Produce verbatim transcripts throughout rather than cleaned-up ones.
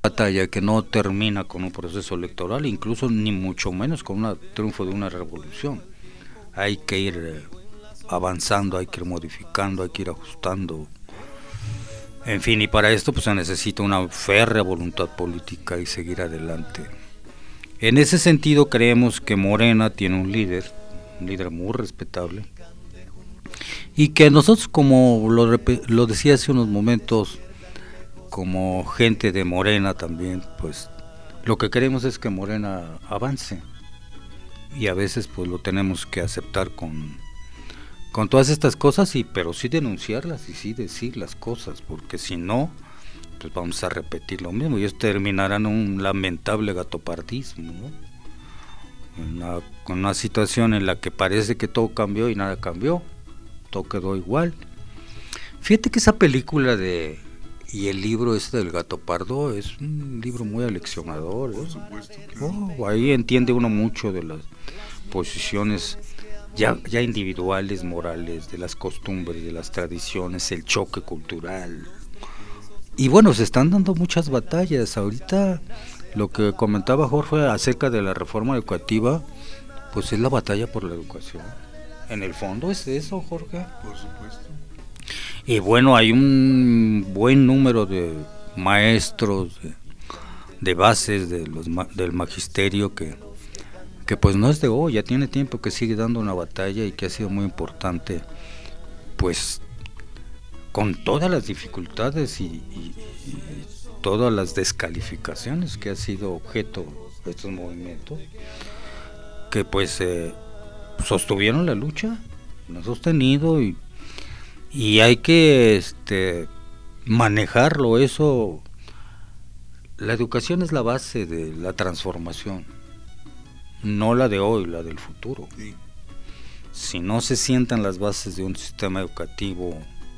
batalla que no termina con un proceso electoral, incluso ni mucho menos con un triunfo de una revolución. Hay que ir eh, avanzando, hay que ir modificando, hay que ir ajustando. En fin, y para esto pues se necesita una férrea voluntad política y seguir adelante. En ese sentido creemos que Morena tiene un líder, un líder muy respetable, y que nosotros, como lo, lo decía hace unos momentos, como gente de Morena también, pues lo que queremos es que Morena avance, y a veces pues lo tenemos que aceptar con, con todas estas cosas, y pero sí denunciarlas y sí decir las cosas, porque si no, pues vamos a repetir lo mismo y esto terminará en un lamentable gatopardismo, ¿no? Una, con una situación en la que parece que todo cambió y nada cambió, todo quedó igual. Fíjate que esa película de y el libro este del Gato Pardo es un libro muy aleccionador, ¿eh? Por supuesto, claro. Oh, ahí entiende uno mucho de las posiciones ya, ya individuales, morales, de las costumbres, de las tradiciones, el choque cultural. Y bueno, se están dando muchas batallas. Ahorita lo que comentaba Jorge acerca de la reforma educativa, pues es la batalla por la educación. En el fondo es eso, Jorge. Por supuesto. Y bueno, hay un buen número de maestros, de, de bases de los, del magisterio que, que pues no es de hoy, ya tiene tiempo que sigue dando una batalla y que ha sido muy importante, pues con todas las dificultades y, y, y todas las descalificaciones que ha sido objeto de estos movimientos, que pues eh, sostuvieron la lucha, la han sostenido y y hay que este manejarlo. Eso, la educación es la base de la transformación, no la de hoy, la del futuro. Sí. Si no se sientan las bases de un sistema educativo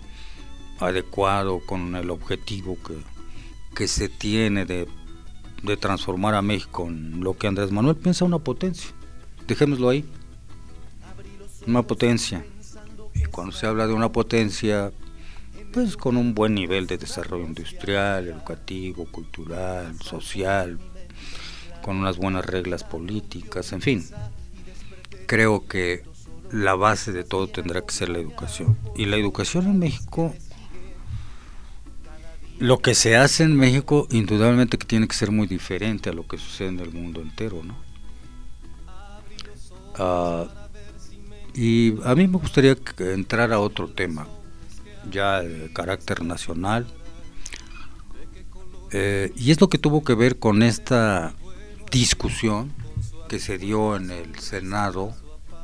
adecuado con el objetivo que, que se tiene de, de transformar a México en lo que Andrés Manuel piensa una potencia, dejémoslo ahí, una potencia. Y cuando se habla de una potencia, pues con un buen nivel de desarrollo industrial, educativo, cultural, social, con unas buenas reglas políticas, en fin, creo que la base de todo tendrá que ser la educación. Y la educación en México, lo que se hace en México, indudablemente que tiene que ser muy diferente a lo que sucede en el mundo entero, ¿no? Uh, Y a mí me gustaría entrar a otro tema, ya de carácter nacional, eh, y es lo que tuvo que ver con esta discusión que se dio en el Senado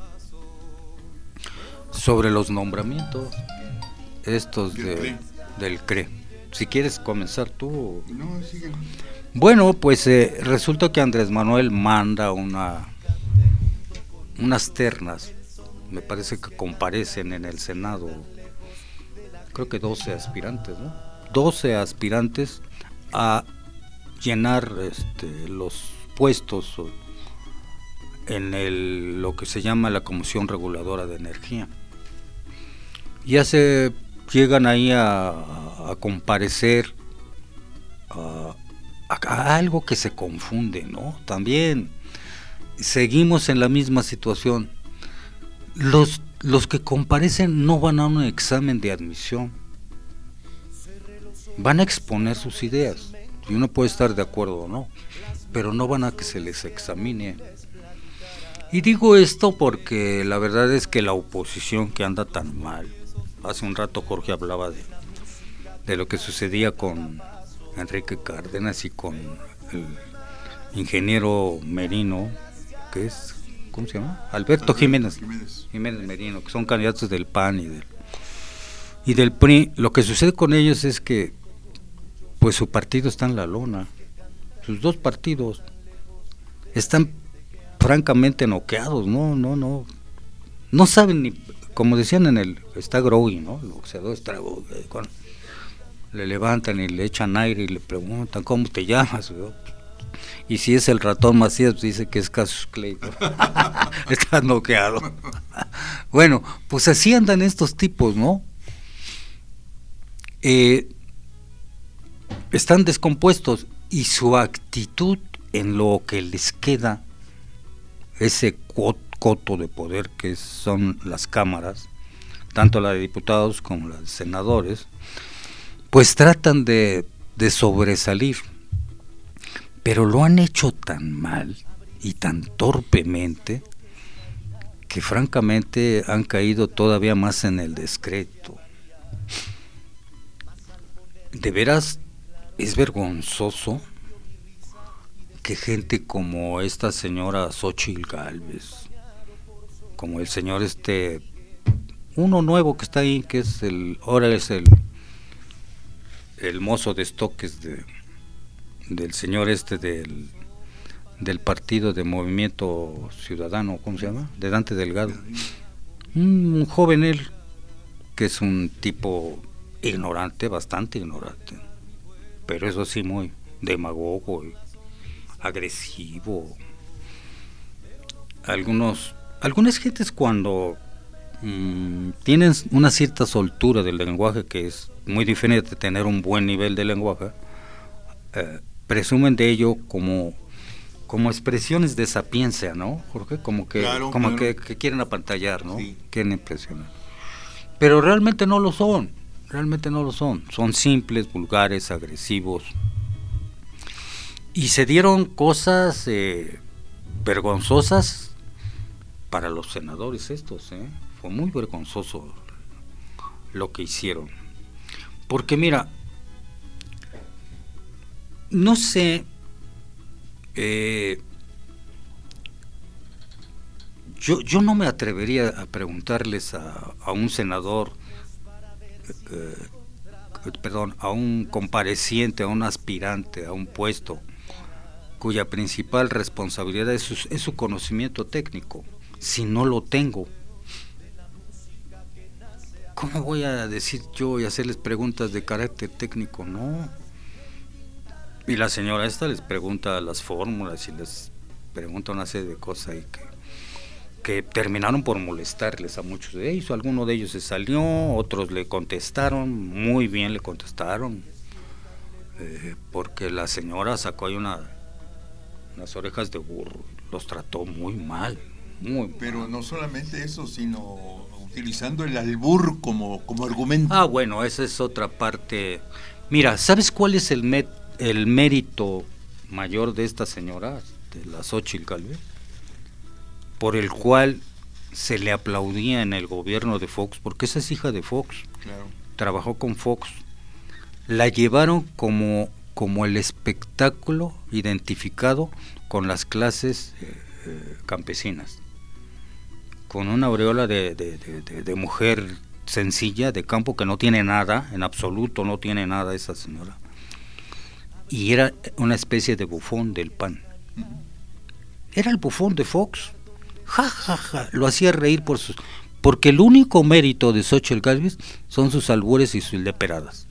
sobre los nombramientos estos de, del C R E. Si quieres comenzar tú. No, sigue. Bueno, pues eh, resulta que Andrés Manuel manda una unas ternas, me parece que comparecen en el Senado, creo que doce aspirantes, ¿no? doce aspirantes a llenar este, los puestos en el, lo que se llama la Comisión Reguladora de Energía. Ya se llegan ahí a, a comparecer a, a algo que se confunde, ¿no? También seguimos en la misma situación. Los, los que comparecen no van a un examen de admisión, van a exponer sus ideas, y uno puede estar de acuerdo o no, pero no van a que se les examine. Y digo esto porque la verdad es que la oposición, que anda tan mal, hace un rato Jorge hablaba de, de lo que sucedía con Enrique Cárdenas y con el ingeniero Merino, que es, ¿cómo se llama? Alberto, Alberto Jiménez, Jiménez Jiménez Merino, que son candidatos del P A N y del, y del P R I. Lo que sucede con ellos es que pues su partido está en la lona, sus dos partidos están francamente noqueados, no, no, no, no saben ni, como decían en el, está groggy, ¿no? El boxeador está groggy, cuando le levantan y le echan aire y le preguntan ¿cómo te llamas? ¿No? Y si es el ratón Macías, pues dice que es Cassius Clay, ¿no? Está noqueado. Bueno, pues así andan estos tipos, ¿no? Eh, están descompuestos. y su actitud en lo que les queda, ese coto de poder que son las cámaras, tanto la de diputados como la de senadores, pues tratan de, de sobresalir, pero lo han hecho tan mal y tan torpemente que francamente han caído todavía más en el descrédito. De veras es vergonzoso que gente como esta señora Xóchitl Gálvez, como el señor este, uno nuevo que está ahí, que es el, ahora es el, el mozo de estoques de, del señor este del, del partido de Movimiento Ciudadano, ¿cómo se llama? De Dante Delgado. Un, un joven él, que es un tipo ignorante, bastante ignorante, pero eso sí muy demagogo, agresivo. Algunos, algunas gentes cuando mmm, tienen una cierta soltura del lenguaje, que es muy diferente de tener un buen nivel de lenguaje, eh, presumen de ello como como expresiones de sapiencia, ¿no, Jorge? Como que claro, como claro. Que, que quieren apantallar, ¿no? Sí. Quieren impresionar. Pero realmente no lo son, realmente no lo son. Son simples, vulgares, agresivos. Y se dieron cosas eh, vergonzosas para los senadores estos, ¿eh? Fue muy vergonzoso lo que hicieron. Porque mira, no sé, eh, yo, yo no me atrevería a preguntarles a, a un senador, eh, eh, perdón, a un compareciente, a un aspirante a un puesto, cuya principal responsabilidad es su, es su conocimiento técnico. Si no lo tengo, ¿cómo voy a decir yo y hacerles preguntas de carácter técnico? No. Y la señora esta les pregunta las fórmulas y les pregunta una serie de cosas y que, que terminaron por molestarles a muchos de ellos. Alguno de ellos se salió, otros le contestaron, muy bien le contestaron, eh, porque la señora sacó ahí una, unas orejas de burro, los trató muy mal, muy Pero mal. no solamente eso, sino utilizando el albur como, como argumento. Ah, bueno, esa es otra parte. Mira, ¿sabes cuál es el met el mérito mayor de esta señora, de la Xóchitl Gálvez, por el cual se le aplaudía en el gobierno de Fox? Porque esa es hija de Fox, Claro. trabajó con Fox, la llevaron como, como el espectáculo identificado con las clases eh, eh, campesinas, con una aureola de, de, de, de, de mujer sencilla, de campo, que no tiene nada, en absoluto no tiene nada esa señora. Y era una especie de bufón del P A N. Uh-huh. Era el bufón de Fox. Ja, ja, ja. Lo hacía reír por sus... Porque el único mérito de Xóchitl Gálvez son sus albures y sus leperadas.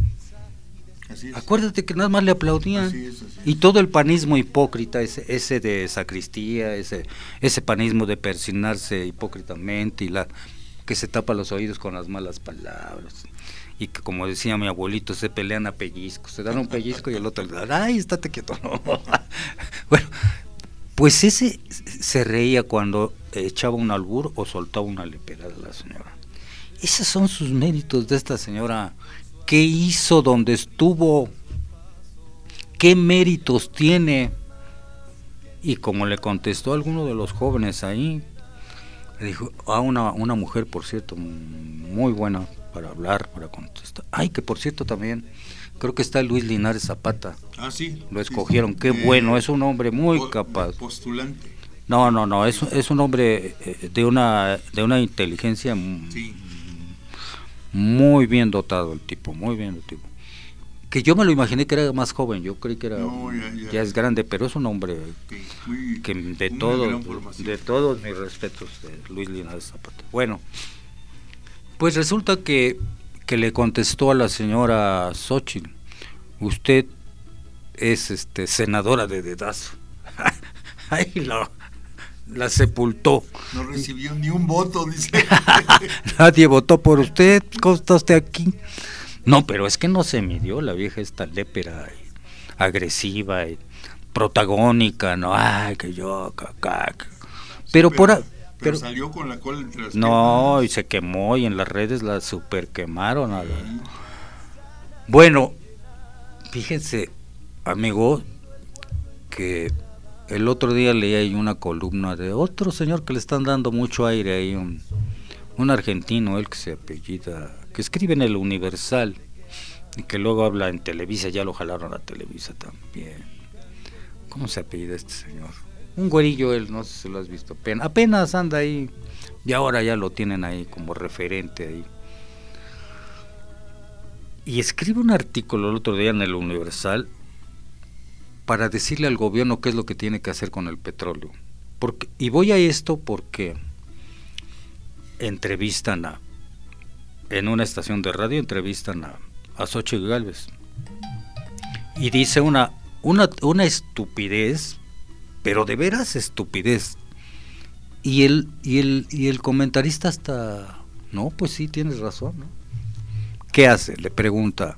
Así es. Acuérdate que nada más le aplaudían. Así es, así es. Y todo el panismo hipócrita, ese, ese de sacristía, ese, ese panismo de persignarse hipócritamente y la que se tapa los oídos con las malas palabras. Y que, como decía mi abuelito, se pelean a pellizcos, se dan un pellizco y el otro le da, ay, estate quieto, no. Bueno, pues ese se reía cuando echaba un albur o soltaba una leperada a la señora. Esos son sus méritos de esta señora. ¿Qué hizo donde estuvo? ¿Qué méritos tiene? Y como le contestó a alguno de los jóvenes ahí, le dijo, a una, una mujer, por cierto, muy buena para hablar, para contestar. Ay, que por cierto también, creo que está Luis Linares Zapata. Ah, sí. Lo escogieron, sí, qué eh, bueno, es un hombre muy po capaz. Postulante. No, no, no, es, es un hombre de una, de una inteligencia sí. muy bien dotado el tipo, muy bien el tipo. Que yo me lo imaginé que era más joven, yo creí que era no, ya, ya. ya es grande, pero es un hombre sí, muy, que de todos, de todos mis respetos, de Luis Linares Zapata. Bueno, pues resulta que, que le contestó a la señora Xóchitl, usted es este senadora de dedazo. Ahí la, la sepultó. No recibió ni un voto, dice. Nadie votó por usted, ¿cómo está usted aquí? No, pero es que no se midió la vieja esta lépera. agresiva y protagónica, no, ay, que yo, caca. Pero, sí, pero por a, pero salió con la cola entre las no, piernas. Y se quemó y en las redes la super quemaron. A la... Bueno, fíjense, amigo, que el otro día leí ahí una columna de otro señor que le están dando mucho aire ahí, un, un argentino, él que se apellida, que escribe en el Universal y que luego habla en Televisa, ya lo jalaron a Televisa también. ¿Cómo se apellida este señor? Un güerillo él, no sé si lo has visto, apenas, apenas anda ahí y ahora ya lo tienen ahí como referente ahí. Y escribe un artículo el otro día en el Universal para decirle al gobierno qué es lo que tiene que hacer con el petróleo. Porque, y voy a esto porque entrevistan a, en una estación de radio, entrevistan a, a Xóchitl Gálvez. Y dice una, una, una estupidez, pero de veras estupidez. Y el, y el, y el comentarista hasta, no, pues sí, tienes razón, ¿no? ¿Qué hace? Le pregunta,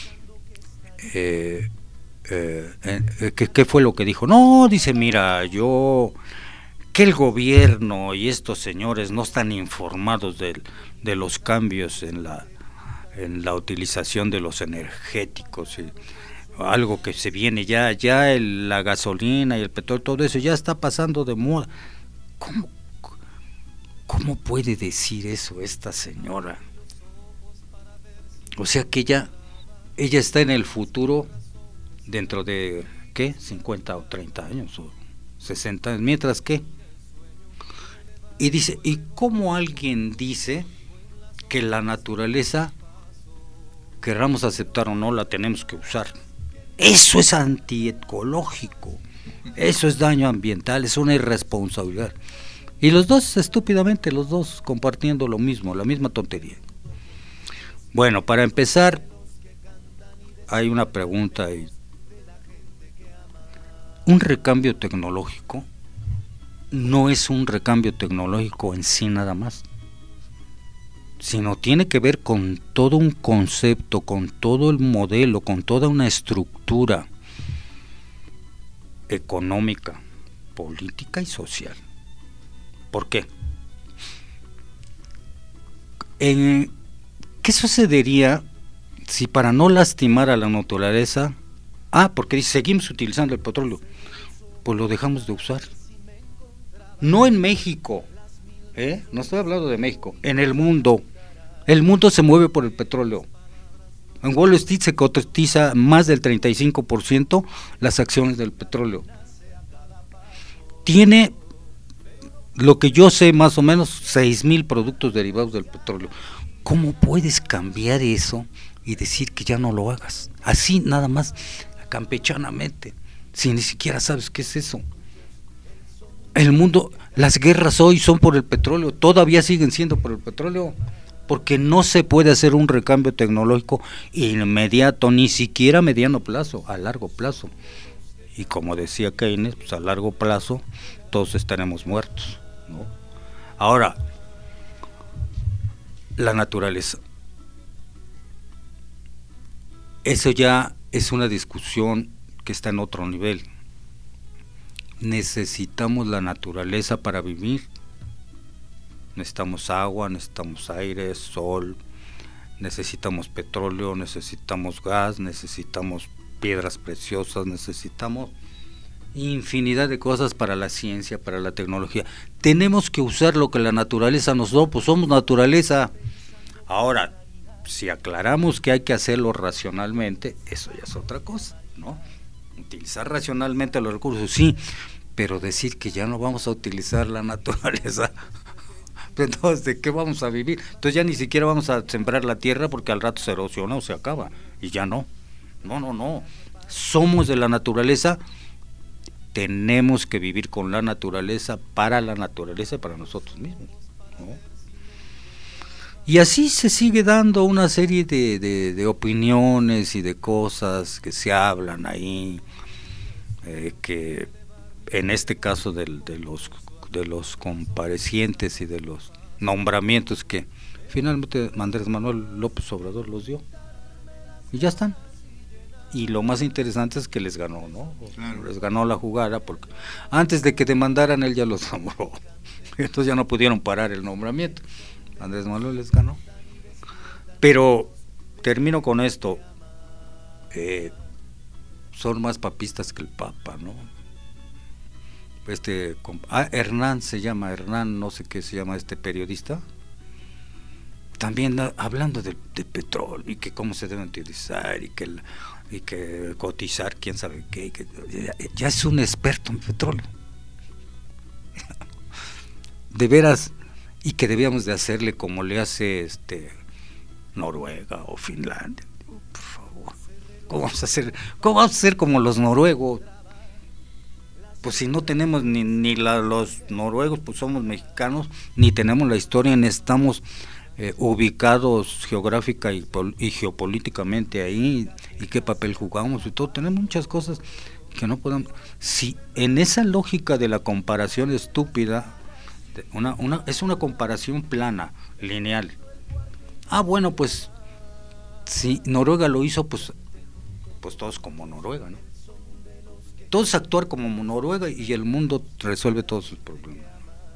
eh, Eh, eh, ¿qué, ¿qué fue lo que dijo? No, dice, mira, yo, que el gobierno y estos señores no están informados de, de los cambios en la, en la utilización de los energéticos, y algo que se viene ya, ya el, la gasolina y el petróleo, todo eso ya está pasando de moda. ¿Cómo, cómo puede decir eso esta señora? O sea que ella, ella está en el futuro dentro de, ¿qué? cincuenta o treinta años o sesenta años, mientras que y dice, ¿y cómo alguien dice que la naturaleza, querramos aceptar o no, la tenemos que usar? Eso es antiecológico, eso es daño ambiental, es una irresponsabilidad. Y los dos, estúpidamente, los dos compartiendo lo mismo, la misma tontería. Bueno, para empezar, hay una pregunta y un recambio tecnológico no es un recambio tecnológico en sí nada más, sino tiene que ver con todo un concepto, con todo el modelo, con toda una estructura económica, política y social. ¿Por qué? Eh, ¿Qué sucedería si para no lastimar a la naturaleza, ah, porque dice, seguimos utilizando el petróleo, pues lo dejamos de usar? No en México, ¿eh? No estoy hablando de México, en el mundo. El mundo se mueve por el petróleo. En Wall Street se cotiza más del treinta y cinco por ciento las acciones del petróleo. Tiene, lo que yo sé, más o menos seis mil productos derivados del petróleo. ¿Cómo puedes cambiar eso y decir que ya no lo hagas? Así nada más, campechanamente, si ni siquiera sabes qué es eso. El mundo, las guerras hoy son por el petróleo, todavía siguen siendo por el petróleo, porque no se puede hacer un recambio tecnológico inmediato, ni siquiera a mediano plazo, a largo plazo. Y como decía Keynes, pues a largo plazo todos estaremos muertos, ¿no? Ahora, la naturaleza. Eso ya es una discusión que está en otro nivel. Necesitamos la naturaleza para vivir. Necesitamos agua, necesitamos aire, sol, necesitamos petróleo, necesitamos gas, necesitamos piedras preciosas, necesitamos infinidad de cosas para la ciencia, para la tecnología. Tenemos que usar lo que la naturaleza nos da, pues somos naturaleza. Ahora, si aclaramos que hay que hacerlo racionalmente, eso ya es otra cosa, ¿no? Utilizar racionalmente los recursos, sí, pero decir que ya no vamos a utilizar la naturaleza, entonces ¿de qué vamos a vivir? Entonces ya ni siquiera vamos a sembrar la tierra porque al rato se erosiona o se acaba, y ya no, no, no, no, somos de la naturaleza, tenemos que vivir con la naturaleza, para la naturaleza y para nosotros mismos, ¿no? Y así se sigue dando una serie de, de, de opiniones y de cosas que se hablan ahí, eh, que en este caso de, de los de los comparecientes y de los nombramientos que finalmente Andrés Manuel López Obrador los dio, y ya están. y lo más interesante es que les ganó, ¿no? Claro. Les ganó la jugada, porque antes de que demandaran él ya los nombró, entonces ya no pudieron parar el nombramiento. Andrés Manuel les ganó. Pero termino con esto, eh, son más papistas que el Papa, ¿no? Este, ah, Hernán se llama, Hernán, no sé qué se llama este periodista, también hablando de, de petróleo y que cómo se debe utilizar y que, y que cotizar, quién sabe qué, que ya, ya es un experto en petróleo. De veras, y que debíamos de hacerle como le hace este Noruega o Finlandia. Por favor, ¿cómo vamos a hacer? ¿Cómo vamos a hacer como los noruegos? Pues si no tenemos ni, ni la, los noruegos, pues somos mexicanos, ni tenemos la historia, ni estamos eh, ubicados geográfica y, pol, y geopolíticamente ahí, y qué papel jugamos y todo. Tenemos muchas cosas que no podemos. Si en esa lógica de la comparación estúpida, una, una, es una comparación plana, lineal. Ah, bueno, pues si Noruega lo hizo, pues, pues todos como Noruega, ¿no? Todos actuar como Noruega y el mundo resuelve todos sus problemas.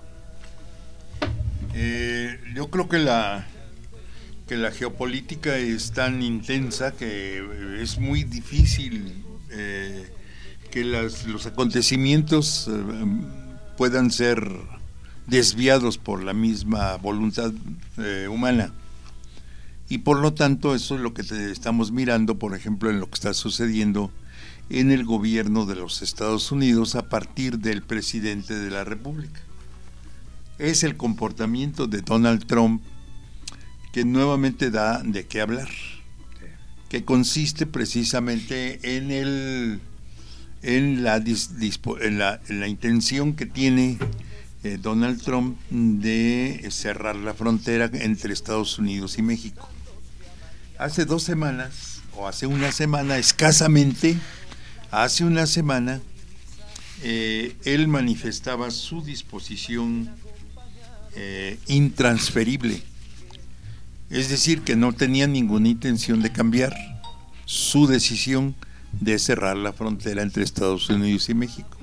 Eh, yo creo que la que la geopolítica es tan intensa que es muy difícil eh, que las, los acontecimientos eh, puedan ser desviados por la misma voluntad eh, humana. Y por lo tanto eso es lo que te estamos mirando, por ejemplo, en lo que está sucediendo en el gobierno de los Estados Unidos a partir del presidente de la República. Es el comportamiento de Donald Trump que nuevamente da de qué hablar, que consiste precisamente en el en la, dispo, en la, en la intención que tiene eh, Donald Trump de cerrar la frontera entre Estados Unidos y México. Hace dos semanas, o hace una semana escasamente, hace una semana, eh, él manifestaba su disposición eh, intransferible, es decir, que no tenía ninguna intención de cambiar su decisión de cerrar la frontera entre Estados Unidos y México.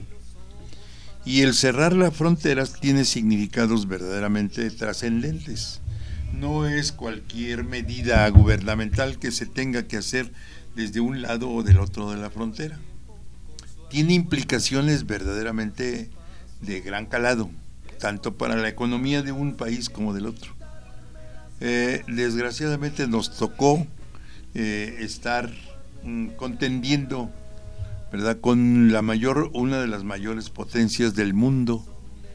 Y el cerrar las fronteras tiene significados verdaderamente trascendentes. No es cualquier medida gubernamental que se tenga que hacer desde un lado o del otro de la frontera. Tiene implicaciones verdaderamente de gran calado, tanto para la economía de un país como del otro. Eh, desgraciadamente nos tocó eh, estar mm, contendiendo, ¿verdad?, con la mayor, una de las mayores potencias del mundo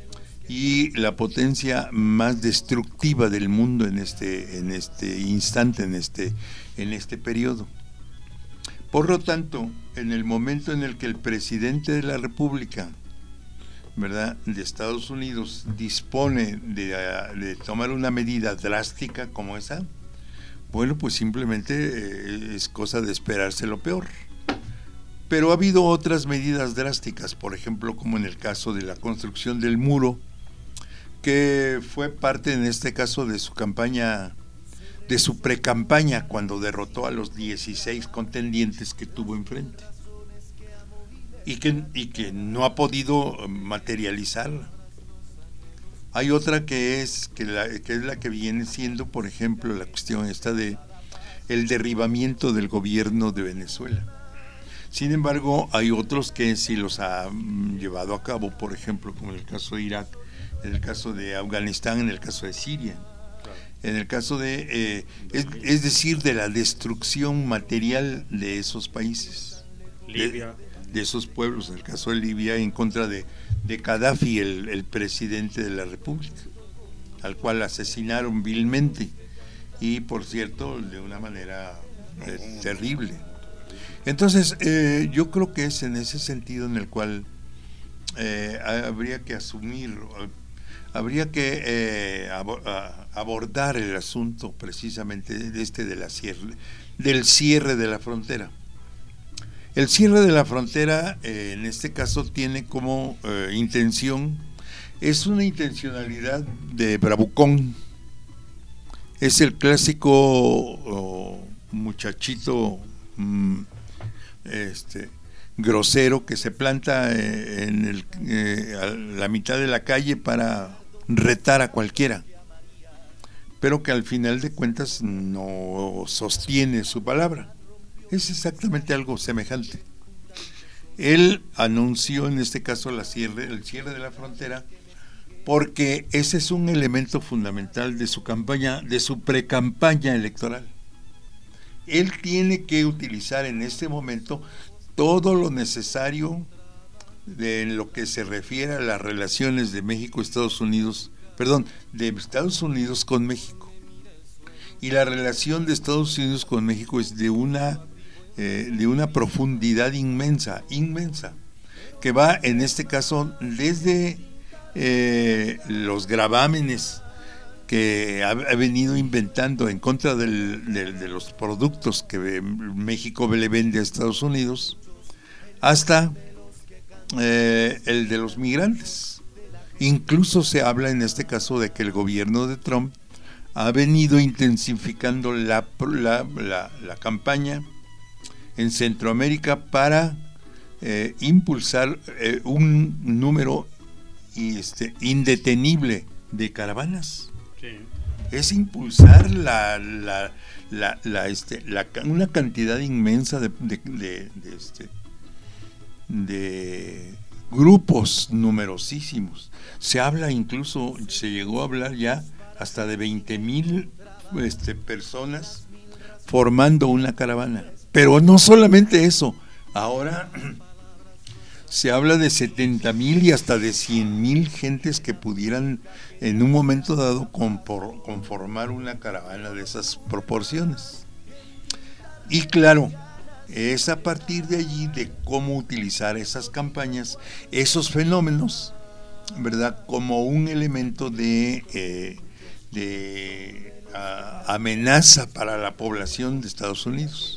y la potencia más destructiva del mundo en este, en este instante, en este, en este periodo. Por lo tanto, en el momento en el que el presidente de la República, ¿verdad?, de Estados Unidos dispone de, de tomar una medida drástica como esa, bueno, pues simplemente eh, es cosa de esperarse lo peor. Pero ha habido otras medidas drásticas, por ejemplo, como en el caso de la construcción del muro, que fue parte en este caso de su campaña, de su precampaña, cuando derrotó a los dieciséis contendientes que tuvo enfrente. Y que, y que no ha podido materializarla. Hay otra que es que, la, que es la que viene siendo, por ejemplo, la cuestión esta de el derribamiento del gobierno de Venezuela. Sin embargo, hay otros que sí los ha llevado a cabo, por ejemplo, como en el caso de Irak, en el caso de Afganistán, en el caso de Siria, en el caso de, eh, es, es decir, de la destrucción material de esos países. Libia. De, de esos pueblos, en el caso de Libia, en contra de, de Gaddafi, el, el presidente de la República, al cual asesinaron vilmente y, por cierto, de una manera eh, terrible. Entonces, eh, yo creo que es en ese sentido en el cual eh, habría que asumir, habría que eh, abordar el asunto precisamente de este de la cierre, del cierre de la frontera. El cierre de la frontera, eh, en este caso, tiene como eh, intención, es una intencionalidad de bravucón, es el clásico oh, muchachito mmm, este, grosero que se planta eh, en el, eh, a la mitad de la calle para retar a cualquiera, pero que al final de cuentas no sostiene su palabra. Es exactamente algo semejante. Él anunció en este caso la cierre, el cierre de la frontera, porque ese es un elemento fundamental de su campaña, de su precampaña electoral. Él tiene que utilizar en este momento todo lo necesario de en lo que se refiere a las relaciones de México, Estados Unidos, perdón, de Estados Unidos con México. Y la relación de Estados Unidos con México es de una eh, de una profundidad inmensa, inmensa, que va en este caso desde eh, los gravámenes que ha, ha venido inventando en contra del, de, de los productos que México le vende a Estados Unidos, hasta eh, el de los migrantes. Incluso se habla en este caso de que el gobierno de Trump ha venido intensificando la, la, la, la campaña en Centroamérica para eh, impulsar eh, un número y este, indetenible de caravanas. Sí. Es impulsar la, la, la, la, este, la, una cantidad inmensa de, de, de, de, este, de grupos numerosísimos. Se habla incluso, se llegó a hablar ya hasta de veinte mil este, personas formando una caravana. Pero no solamente eso, ahora se habla de setenta mil y hasta de cien mil gentes que pudieran en un momento dado conformar una caravana de esas proporciones. Y claro, es a partir de allí de cómo utilizar esas campañas, esos fenómenos, ¿verdad?, como un elemento de, eh, de a, amenaza para la población de Estados Unidos.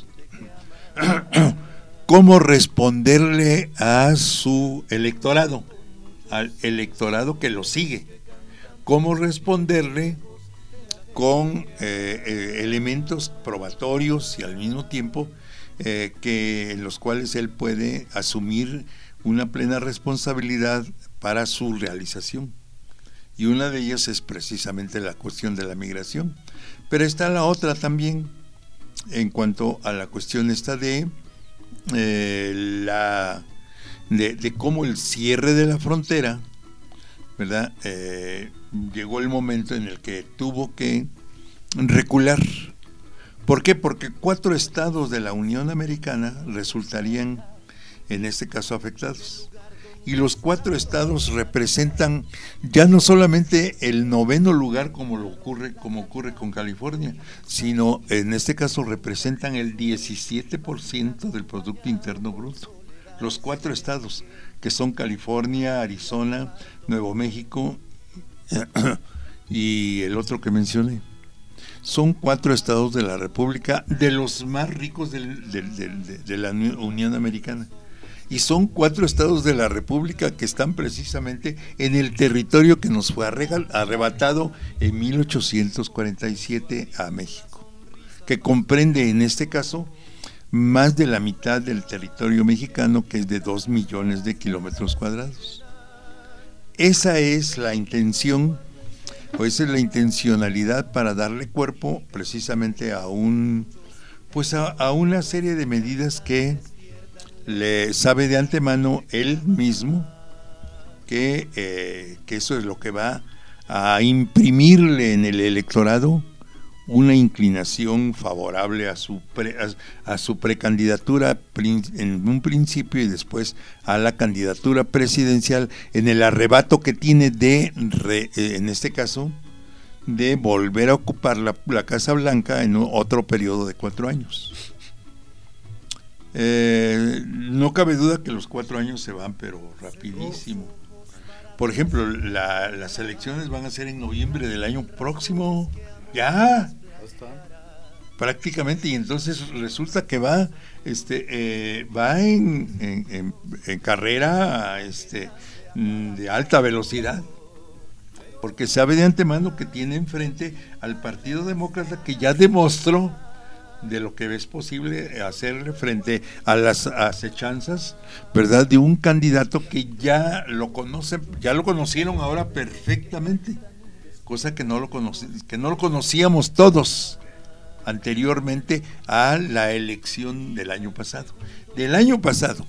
Cómo responderle a su electorado, al electorado que lo sigue, cómo responderle con eh, eh, elementos probatorios y al mismo tiempo eh, que en los cuales él puede asumir una plena responsabilidad para su realización. Y una de ellas es precisamente la cuestión de la migración, pero está la otra también en cuanto a la cuestión esta de eh, la de, de cómo el cierre de la frontera, ¿verdad? Eh, llegó el momento en el que tuvo que recular. ¿Por qué? Porque cuatro estados de la Unión Americana resultarían en este caso afectados. Y los cuatro estados representan ya no solamente el noveno lugar como lo ocurre, como ocurre con California, sino en este caso representan el diecisiete por ciento del Producto Interno Bruto. Los cuatro estados, que son California, Arizona, Nuevo México y el otro que mencioné. Son cuatro estados de la República, de los más ricos del, del, del, de, de la Unión Americana. Y son cuatro estados de la República que están precisamente en el territorio que nos fue arrebatado en mil ochocientos cuarenta y siete a México, que comprende en este caso más de la mitad del territorio mexicano, que es de dos millones de kilómetros cuadrados. Esa es la intención, o esa es la intencionalidad para darle cuerpo precisamente a un, pues a, a una serie de medidas que le sabe de antemano él mismo que, eh, que eso es lo que va a imprimirle en el electorado una inclinación favorable a su pre, a, a su precandidatura en un principio y después a la candidatura presidencial, en el arrebato que tiene de, re, en este caso, de volver a ocupar la, la Casa Blanca en otro periodo de cuatro años. Eh, no cabe duda que los cuatro años se van, pero rapidísimo. Por ejemplo, la, las elecciones van a ser en noviembre del año próximo. Ya, prácticamente. Y entonces resulta que va, este, eh, va en, en, en, en carrera, este, de alta velocidad, porque sabe de antemano que tiene enfrente al Partido Demócrata, que ya demostró de lo que es posible hacer frente a las acechanzas, ¿verdad?, de un candidato que ya lo conocen, ya lo conocieron ahora perfectamente, cosa que no lo conocí, que no lo conocíamos todos anteriormente a la elección del año pasado. Del año pasado,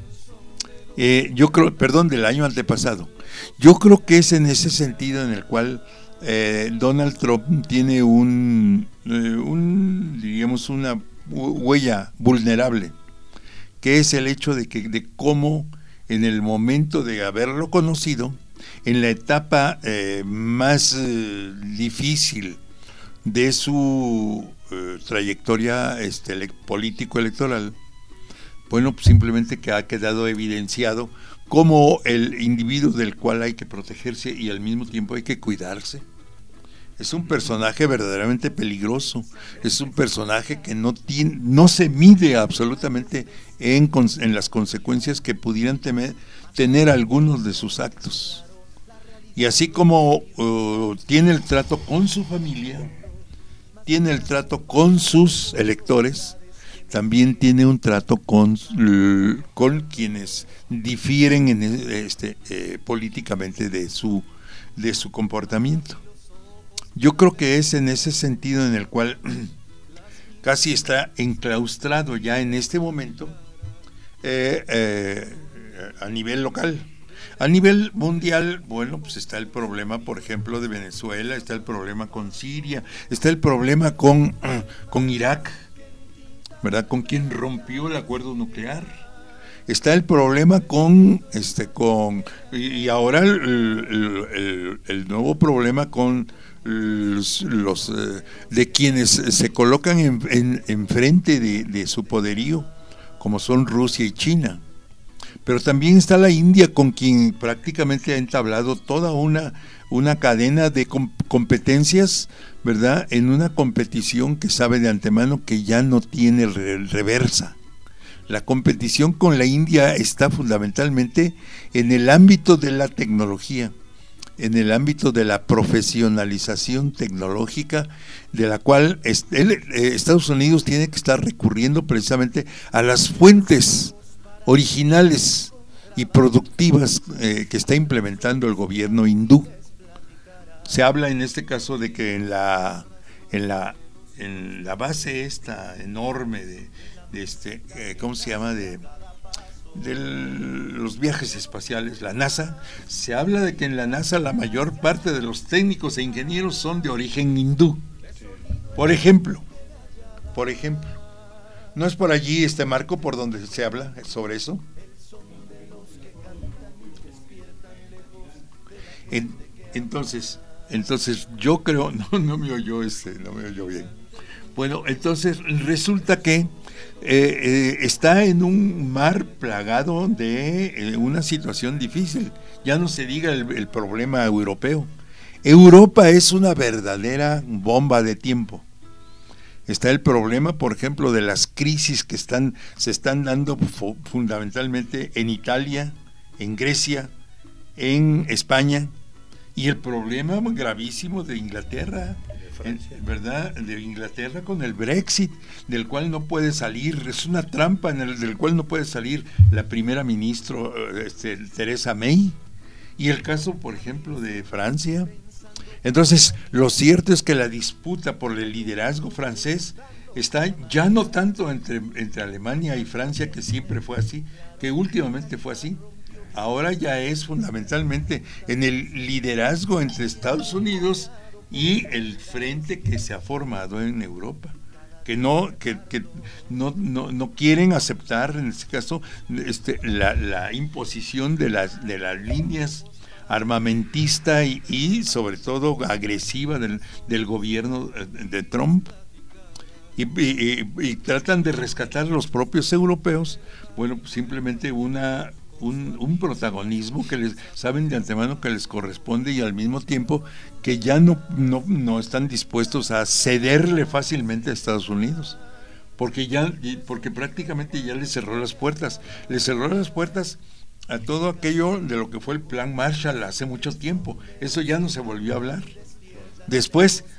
eh, yo creo, perdón, del año antepasado. Yo creo que es en ese sentido en el cual eh, Donald Trump tiene un, eh, un, diríamos, una huella vulnerable, que es el hecho de que de cómo en el momento de haberlo conocido, en la etapa eh, más eh, difícil de su eh, trayectoria este, ele- político-electoral, bueno, pues simplemente que ha quedado evidenciado como el individuo del cual hay que protegerse y al mismo tiempo hay que cuidarse. Es un personaje verdaderamente peligroso, es un personaje que no tiene, no se mide absolutamente en, en las consecuencias que pudieran temer, tener algunos de sus actos. Y así como uh, tiene el trato con su familia, tiene el trato con sus electores, también tiene un trato con, con quienes difieren en este, eh, políticamente de su, de su comportamiento. Yo creo que es en ese sentido en el cual casi está enclaustrado ya en este momento eh, eh, a nivel local. A nivel mundial, bueno, pues está el problema, por ejemplo, de Venezuela, está el problema con Siria, está el problema con, con Irak, ¿verdad?, con quien rompió el acuerdo nuclear. Está el problema con, este, con y ahora el, el, el, el nuevo problema con los, los eh, de quienes se colocan en, en, en frente de, de su poderío, como son Rusia y China. Pero también está la India, con quien prácticamente ha entablado toda una, una cadena de com- competencias, ¿verdad?, en una competición que sabe de antemano que ya no tiene re- reversa. La competición con la India está fundamentalmente en el ámbito de la tecnología, en el ámbito de la profesionalización tecnológica, de la cual es, el, eh, Estados Unidos tiene que estar recurriendo precisamente a las fuentes originales y productivas eh, que está implementando el gobierno hindú. Se habla en este caso de que en la en la en la base esta enorme de, de este eh, ¿cómo se llama? de de los viajes espaciales, la NASA, se habla de que en la NASA la mayor parte de los técnicos e ingenieros son de origen hindú. Por ejemplo, por ejemplo, ¿no es por allí este marco por donde se habla sobre eso? En, entonces, entonces yo creo, no, no me oyó este, no me oyó bien. Bueno, entonces resulta que eh, eh, está en un mar plagado de eh, una situación difícil. Ya no se diga el, el problema europeo. Europa es una verdadera bomba de tiempo. Está el problema, por ejemplo, de las crisis que están se están dando fu- fundamentalmente en Italia, en Grecia, en España, y el problema gravísimo de Inglaterra, en, ¿verdad? De Inglaterra con el Brexit, del cual no puede salir, es una trampa en el del cual no puede salir la primera ministra este, Theresa May, y el caso, por ejemplo, de Francia. Entonces, lo cierto es que la disputa por el liderazgo francés está ya no tanto entre, entre Alemania y Francia, que siempre fue así, que últimamente fue así. Ahora ya es fundamentalmente en el liderazgo entre Estados Unidos y el frente que se ha formado en Europa, que no que, que no, no, no quieren aceptar en este caso este, la, la imposición de las, de las líneas armamentista y, y sobre todo agresiva del, del gobierno de Trump, y, y, y tratan de rescatar los propios europeos, bueno, pues simplemente una un, un protagonismo que les saben de antemano que les corresponde, y al mismo tiempo que ya no, no, no están dispuestos a cederle fácilmente a Estados Unidos, porque ya porque prácticamente ya les cerró las puertas, les cerró las puertas a todo aquello de lo que fue el plan Marshall hace mucho tiempo. Eso ya no se volvió a hablar. Después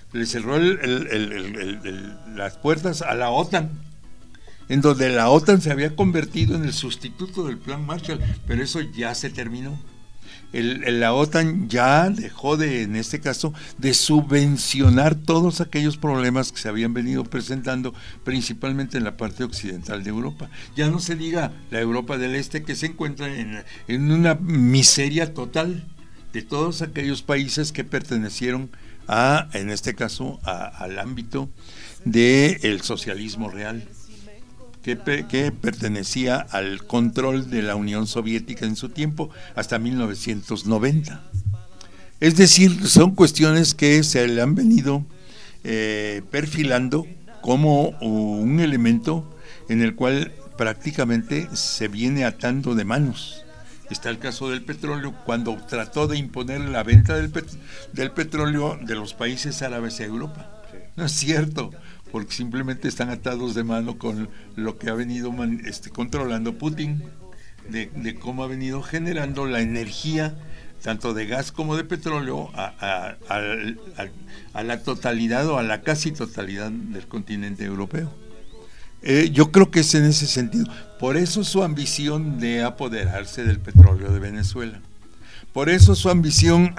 le cerró el, el, el, el, el, las puertas a la OTAN, en donde la OTAN se había convertido en el sustituto del Plan Marshall, pero eso ya se terminó. El, el, la OTAN ya dejó de, en este caso, de subvencionar todos aquellos problemas que se habían venido presentando, principalmente en la parte occidental de Europa. Ya no se diga la Europa del Este, que se encuentra en, en una miseria total de todos aquellos países que pertenecieron a, en este caso, a, al ámbito del socialismo real, que, que pertenecía al control de la Unión Soviética en su tiempo, hasta mil novecientos noventa. Es decir, son cuestiones que se le han venido eh, perfilando como un elemento en el cual prácticamente se viene atando de manos. Está el caso del petróleo, cuando trató de imponer la venta del, pet del petróleo de los países árabes a Europa. No es cierto, porque simplemente están atados de mano con lo que ha venido man, este, controlando Putin, de, de cómo ha venido generando la energía, tanto de gas como de petróleo, a, a, a, a, a la totalidad o a la casi totalidad del continente europeo. Eh, yo creo que es en ese sentido. Por eso su ambición de apoderarse del petróleo de Venezuela. Por eso su ambición,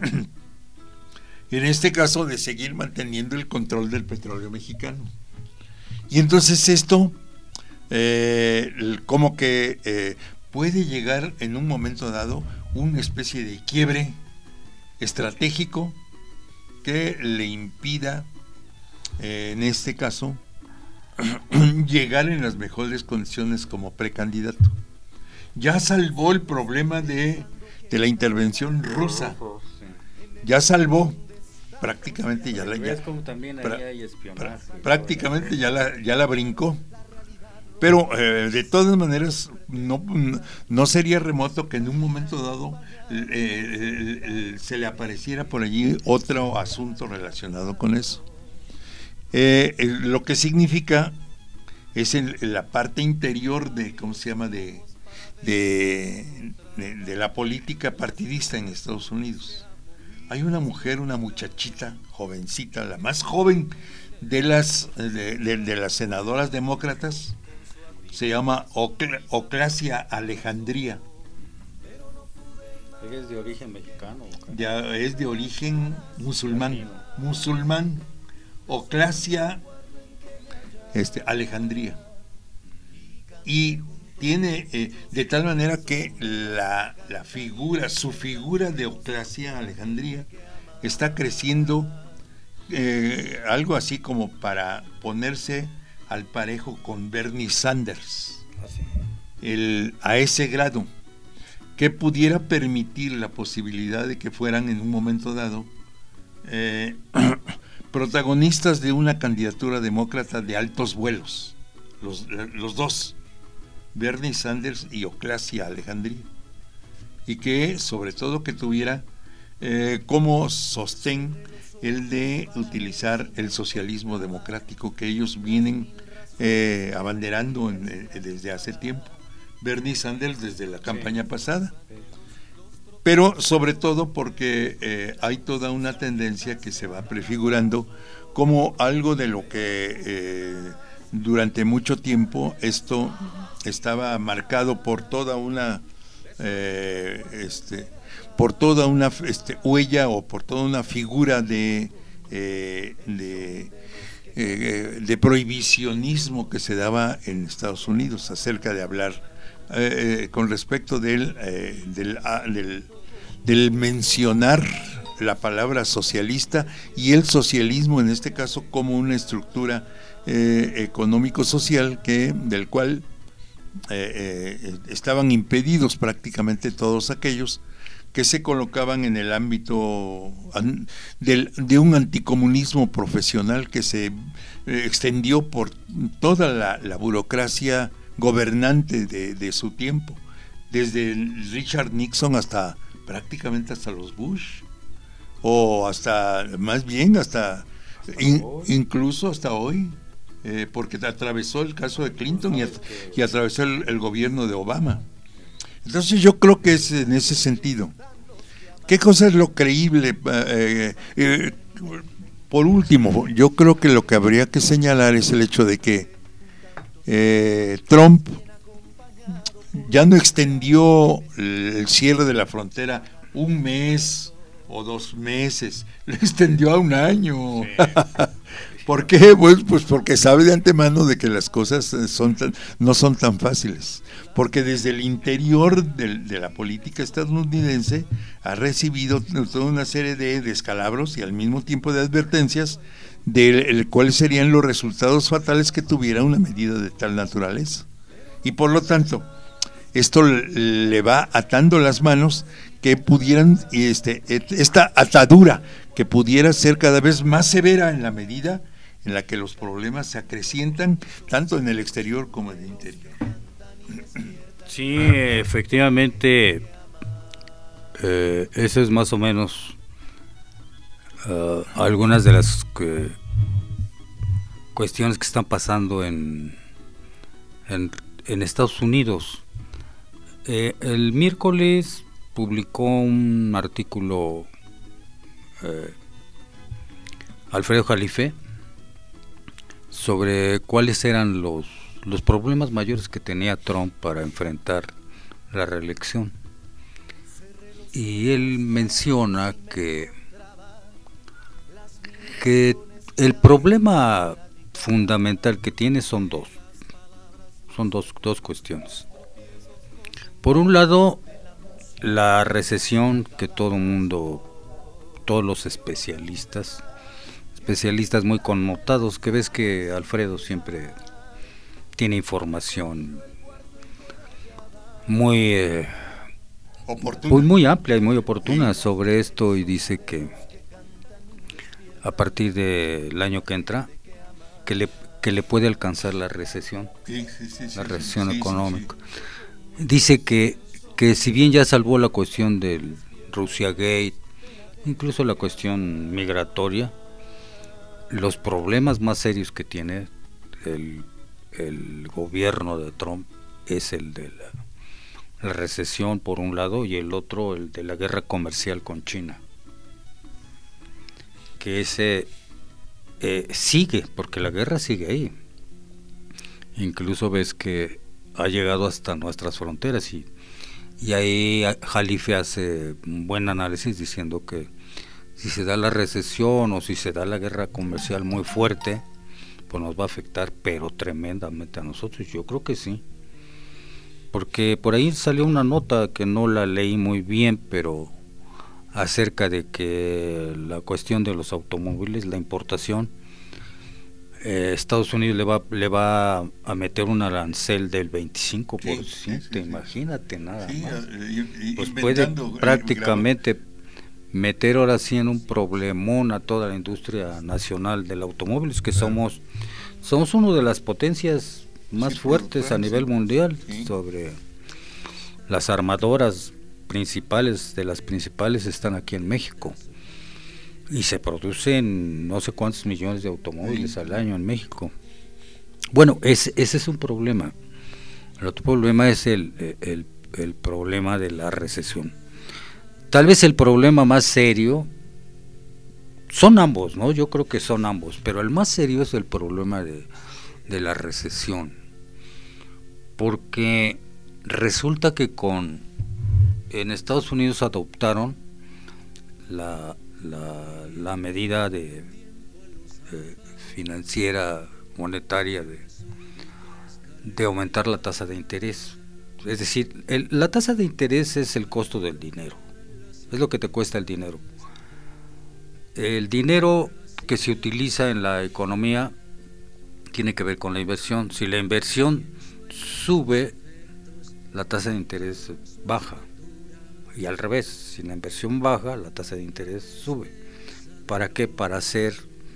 en este caso, de seguir manteniendo el control del petróleo mexicano. Y entonces esto, eh, como que eh, puede llegar en un momento dado una especie de quiebre estratégico que le impida, eh, en este caso, llegar en las mejores condiciones como precandidato. Ya salvó el problema de, de la intervención rusa, ya salvó prácticamente, ya la ya, pra, pra, prácticamente ya la, ya la brincó, pero eh, de todas maneras no, no sería remoto que en un momento dado eh, eh, eh, se le apareciera por allí otro asunto relacionado con eso. Eh, eh, lo que significa es en, en la parte interior de, ¿cómo se llama?, de, de, de, de la política partidista en Estados Unidos. Hay una mujer, una muchachita, jovencita, la más joven de las, de, de, de las senadoras demócratas, se llama Ocl Oclasia Alejandría. ¿Ella es de origen mexicano? Ya es de origen musulmán, musulmán. Oclasia este, Alejandría, y tiene eh, de tal manera que la, la figura, su figura de Oclasia Alejandría está creciendo eh, algo así como para ponerse al parejo con Bernie Sanders, el, a ese grado que pudiera permitir la posibilidad de que fueran en un momento dado eh, protagonistas de una candidatura demócrata de altos vuelos, los, los dos, Bernie Sanders y Oclasia Alejandría, y que sobre todo que tuviera eh, como sostén el de utilizar el socialismo democrático que ellos vienen eh, abanderando en, en, desde hace tiempo. Bernie Sanders desde la campaña sí. pasada. Pero sobre todo porque eh, hay toda una tendencia que se va prefigurando como algo de lo que eh, durante mucho tiempo esto estaba marcado por toda una eh, este, por toda una este, huella o por toda una figura de eh, de, eh, de prohibicionismo que se daba en Estados Unidos acerca de hablar Eh, eh, con respecto del, eh, del, ah, del, del mencionar la palabra socialista y el socialismo en este caso como una estructura eh, económico-social que del cual eh, eh, estaban impedidos prácticamente todos aquellos que se colocaban en el ámbito an, del, de un anticomunismo profesional que se eh, extendió por toda la, la burocracia gobernante de, de su tiempo, desde Richard Nixon hasta prácticamente hasta los Bush, o hasta, más bien hasta, in, incluso hasta hoy, eh, porque atravesó el caso de Clinton y, at, y atravesó el, el gobierno de Obama. Entonces yo creo que es en ese sentido. ¿Qué cosa es lo creíble? Eh, eh, por último, yo creo que lo que habría que señalar es el hecho de que eh, Trump ya no extendió el cierre de la frontera un mes o dos meses, lo extendió a un año. Sí. ¿Por qué? Pues, pues porque sabe de antemano de que las cosas son tan, no son tan fáciles. Porque desde el interior de, de la política estadounidense ha recibido toda una serie de descalabros y al mismo tiempo de advertencias de cuáles serían los resultados fatales que tuviera una medida de tal naturaleza. Y por lo tanto, esto le va atando las manos que pudieran, este, esta atadura que pudiera ser cada vez más severa en la medida en la que los problemas se acrecientan tanto en el exterior como en el interior. Sí, efectivamente, eh, eso es más o menos uh, algunas de las que, cuestiones que están pasando en, en, en Estados Unidos. Eh, el miércoles publicó un artículo eh, Alfredo Jalife sobre cuáles eran los, los problemas mayores que tenía Trump para enfrentar la reelección. Y él menciona que, que el problema fundamental que tiene son dos, son dos, dos cuestiones. Por un lado, la recesión que todo mundo, todos los especialistas, especialistas muy connotados, que ves que Alfredo siempre tiene información muy eh, muy, muy amplia y muy oportuna sobre esto, y dice que a partir del año que entra que le que le puede alcanzar la recesión, sí, sí, sí, la recesión sí, económica. Sí, sí. Dice que que si bien ya salvó la cuestión del Russia Gate, incluso la cuestión migratoria, los problemas más serios que tiene el, el gobierno de Trump es el de la, la recesión por un lado, y el otro el de la guerra comercial con China, que ese eh, sigue, porque la guerra sigue ahí. Incluso ves que ha llegado hasta nuestras fronteras, y, y ahí Jalife hace un buen análisis diciendo que si se da la recesión o si se da la guerra comercial muy fuerte, pues nos va a afectar, pero tremendamente a nosotros. Yo creo que sí, porque por ahí salió una nota que no la leí muy bien, pero acerca de que la cuestión de los automóviles, la importación, eh, Estados Unidos le va le va a meter un arancel del veinticinco por ciento, sí, sí, sí, imagínate, sí, nada sí, más. Y, y, pues puede prácticamente meter ahora sí en un problemón a toda la industria nacional del automóvil, es que claro. somos somos una de las potencias más sí, fuertes a nivel sí. mundial, sí. sobre las armadoras principales, de las principales están aquí en México, y se producen no sé cuántos millones de automóviles sí. al año en México. Bueno, ese, ese es un problema. El otro problema es el, el, el problema de la recesión. Tal vez el problema más serio, son ambos, ¿no? Yo creo que son ambos, pero el más serio es el problema de, de la recesión, porque resulta que con en Estados Unidos adoptaron la, la, la medida de eh, financiera, monetaria, de, de aumentar la tasa de interés. Es decir, el, la tasa de interés es el costo del dinero, es lo que te cuesta el dinero. El dinero que se utiliza en la economía tiene que ver con la inversión. Si la inversión sube, la tasa de interés baja, y al revés, si la inversión baja, la tasa de interés sube. ¿Para qué? Para hacer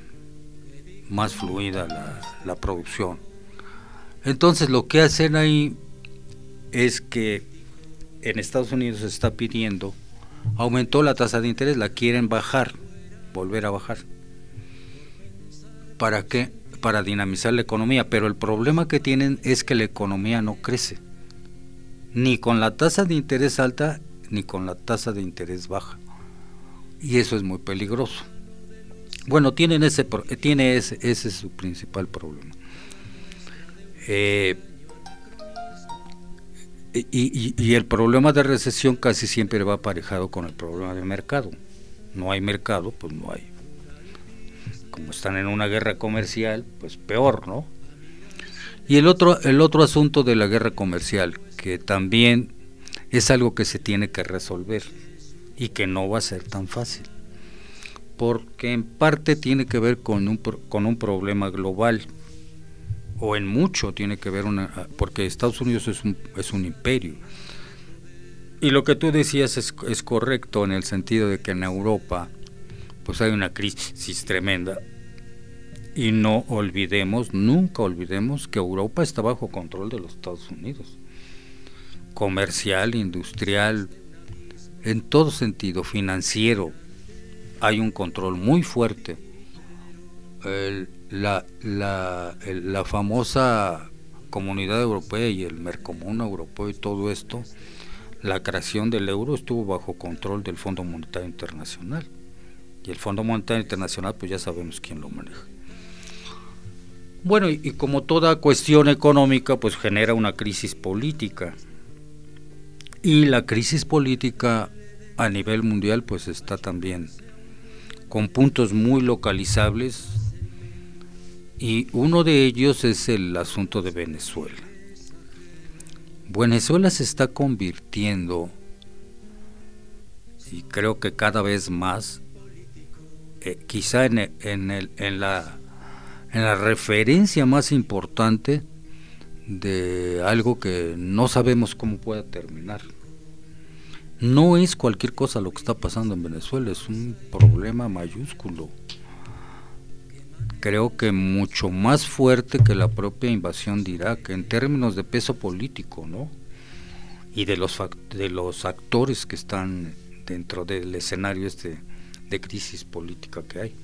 más fluida la, la producción. Entonces lo que hacen ahí es que en Estados Unidos se está pidiendo, aumentó la tasa de interés, la quieren bajar, volver a bajar. ¿Para qué? Para dinamizar la economía, pero el problema que tienen es que la economía no crece, ni con la tasa de interés alta, ni con la tasa de interés baja, y eso es muy peligroso. Bueno, tienen ese, tiene ese, ese es su principal problema. Eh, y, y, y el problema de recesión casi siempre va aparejado con el problema de mercado. No hay mercado, pues no hay. Como están en una guerra comercial, pues peor, ¿no? Y el otro, el otro asunto de la guerra comercial, que también es algo que se tiene que resolver y que no va a ser tan fácil, porque en parte tiene que ver con un, con un problema global, o en mucho tiene que ver, una porque Estados Unidos es un, es un imperio. Y lo que tú decías es, es correcto en el sentido de que en Europa pues hay una crisis tremenda, y no olvidemos, nunca olvidemos que Europa está bajo control de los Estados Unidos, comercial, industrial, en todo sentido, financiero, hay un control muy fuerte. El, la, la, el, la famosa Comunidad Europea y el Mercosur Europeo y todo esto, la creación del euro estuvo bajo control del Fondo Monetario Internacional, y el Fondo Monetario Internacional pues ya sabemos quién lo maneja. Bueno, y, y como toda cuestión económica pues genera una crisis política, y la crisis política a nivel mundial pues está también con puntos muy localizables, y uno de ellos es el asunto de Venezuela. Venezuela se está convirtiendo, y creo que cada vez más, eh, quizá en, el, en, el, en, la, en la referencia más importante de algo que no sabemos cómo pueda terminar. No es cualquier cosa lo que está pasando en Venezuela, es un problema mayúsculo. Creo que mucho más fuerte que la propia invasión de Irak en términos de peso político, ¿no? Y de los de los actores que están dentro del escenario este de crisis política que hay.